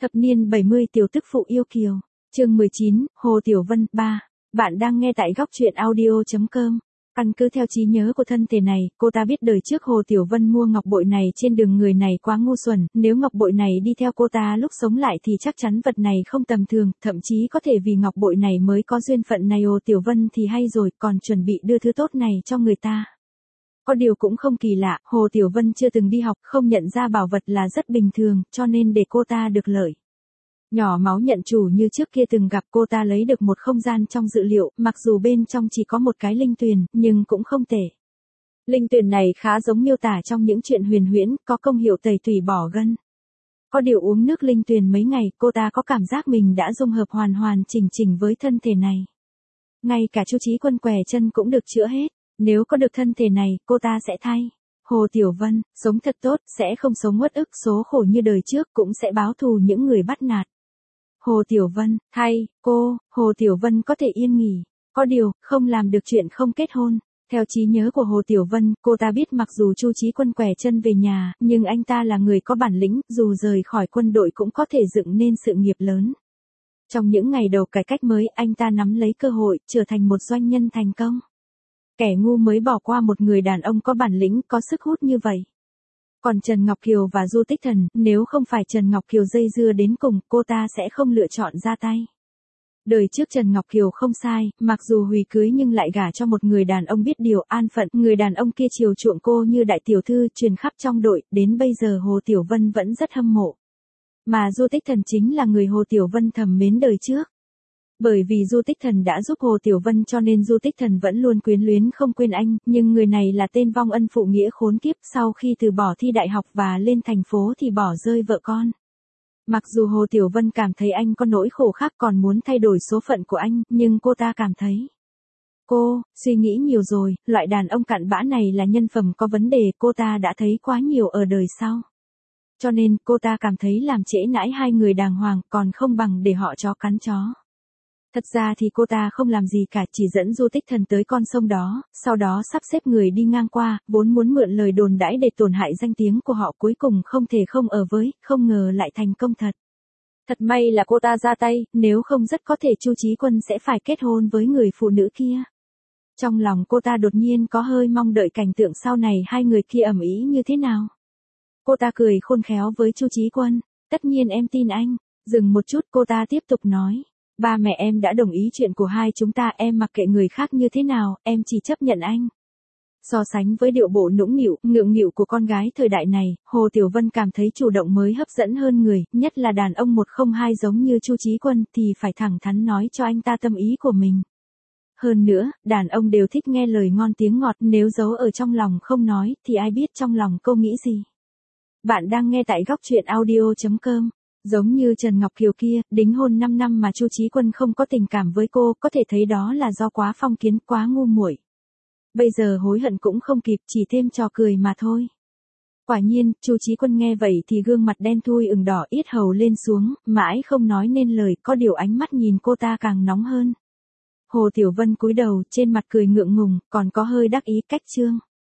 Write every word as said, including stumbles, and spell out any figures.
Thập niên bảy mươi tiểu tức phụ yêu kiều. Chương mười chín, Hồ Tiểu Vân ba. Bạn đang nghe tại góc truyện audio chấm com. Căn cứ theo trí nhớ của thân thể này, cô ta biết đời trước Hồ Tiểu Vân mua ngọc bội này trên đường người này quá ngu xuẩn, nếu ngọc bội này đi theo cô ta lúc sống lại thì chắc chắn vật này không tầm thường, thậm chí có thể vì ngọc bội này mới có duyên phận này. Hồ Tiểu Vân thì hay rồi, còn chuẩn bị đưa thứ tốt này cho người ta. Có điều cũng không kỳ lạ, Hồ Tiểu Vân chưa từng đi học, không nhận ra bảo vật là rất bình thường, cho nên để cô ta được lợi. Nhỏ máu nhận chủ như trước kia từng gặp, cô ta lấy được một không gian trong dự liệu, mặc dù bên trong chỉ có một cái linh tuyền, nhưng cũng không tệ. Linh tuyền này khá giống miêu tả trong những chuyện huyền huyễn, có công hiệu tẩy tủy bỏ gân. Có điều uống nước linh tuyền mấy ngày, cô ta có cảm giác mình đã dung hợp hoàn hoàn chỉnh chỉnh với thân thể này. Ngay cả Chu Chí Quân què chân cũng được chữa hết, nếu có được thân thể này, cô ta sẽ thay. Hồ Tiểu Vân, sống thật tốt, sẽ không sống uất ức số khổ như đời trước, cũng sẽ báo thù những người bắt nạt. Hồ Tiểu Vân, thay, cô, Hồ Tiểu Vân có thể yên nghỉ. Có điều, không làm được chuyện không kết hôn. Theo trí nhớ của Hồ Tiểu Vân, cô ta biết mặc dù Chu Chí Quân què chân về nhà, nhưng anh ta là người có bản lĩnh, dù rời khỏi quân đội cũng có thể dựng nên sự nghiệp lớn. Trong những ngày đầu cải cách mới, anh ta nắm lấy cơ hội, trở thành một doanh nhân thành công. Kẻ ngu mới bỏ qua một người đàn ông có bản lĩnh, có sức hút như vậy. Còn Trần Ngọc Kiều và Du Tích Thần, nếu không phải Trần Ngọc Kiều dây dưa đến cùng, cô ta sẽ không lựa chọn ra tay. Đời trước Trần Ngọc Kiều không sai, mặc dù hủy cưới nhưng lại gả cho một người đàn ông biết điều an phận, người đàn ông kia chiều chuộng cô như đại tiểu thư, truyền khắp trong đội, đến bây giờ Hồ Tiểu Vân vẫn rất hâm mộ. Mà Du Tích Thần chính là người Hồ Tiểu Vân thầm mến đời trước. Bởi vì Du Tích Thần đã giúp Hồ Tiểu Vân cho nên Du Tích Thần vẫn luôn quyến luyến không quên anh, nhưng người này là tên vong ân phụ nghĩa khốn kiếp, sau khi từ bỏ thi đại học và lên thành phố thì bỏ rơi vợ con. Mặc dù Hồ Tiểu Vân cảm thấy anh có nỗi khổ khác còn muốn thay đổi số phận của anh, nhưng cô ta cảm thấy. Cô, suy nghĩ nhiều rồi, loại đàn ông cặn bã này là nhân phẩm có vấn đề, cô ta đã thấy quá nhiều ở đời sau. Cho nên, cô ta cảm thấy làm trễ nãi hai người đàng hoàng còn không bằng để họ chó cắn chó. Thật ra thì cô ta không làm gì cả, chỉ dẫn Du Tích Thần tới con sông đó, sau đó sắp xếp người đi ngang qua, vốn muốn mượn lời đồn đãi để tổn hại danh tiếng của họ, cuối cùng không thể không ở với, không ngờ lại thành công thật. Thật may là cô ta ra tay, nếu không rất có thể Chu Chí Quân sẽ phải kết hôn với người phụ nữ kia. Trong lòng cô ta đột nhiên có hơi mong đợi cảnh tượng sau này hai người kia ầm ĩ như thế nào. Cô ta cười khôn khéo với Chu Chí Quân, tất nhiên em tin anh. Dừng một chút cô ta tiếp tục nói. Ba mẹ em đã đồng ý chuyện của hai chúng ta, em mặc kệ người khác như thế nào, em chỉ chấp nhận anh. So sánh với điệu bộ nũng nịu, ngượng nghịu của con gái thời đại này, Hồ Tiểu Vân cảm thấy chủ động mới hấp dẫn hơn người, nhất là đàn ông một không hai giống như Chu Chí Quân thì phải thẳng thắn nói cho anh ta tâm ý của mình. Hơn nữa, đàn ông đều thích nghe lời ngon tiếng ngọt, nếu giấu ở trong lòng không nói thì ai biết trong lòng cô nghĩ gì. Bạn đang nghe tại góc truyện audio chấm com. Giống như Trần Ngọc Kiều kia, đính hôn năm năm mà Chu Chí Quân không có tình cảm với cô, có thể thấy đó là do quá phong kiến, quá ngu muội. Bây giờ hối hận cũng không kịp, chỉ thêm trò cười mà thôi. Quả nhiên, Chu Chí Quân nghe vậy thì gương mặt đen thui ửng đỏ, yết hầu lên xuống, mãi không nói nên lời, có điều ánh mắt nhìn cô ta càng nóng hơn. Hồ Tiểu Vân cúi đầu, trên mặt cười ngượng ngùng, còn có hơi đắc ý cách chương.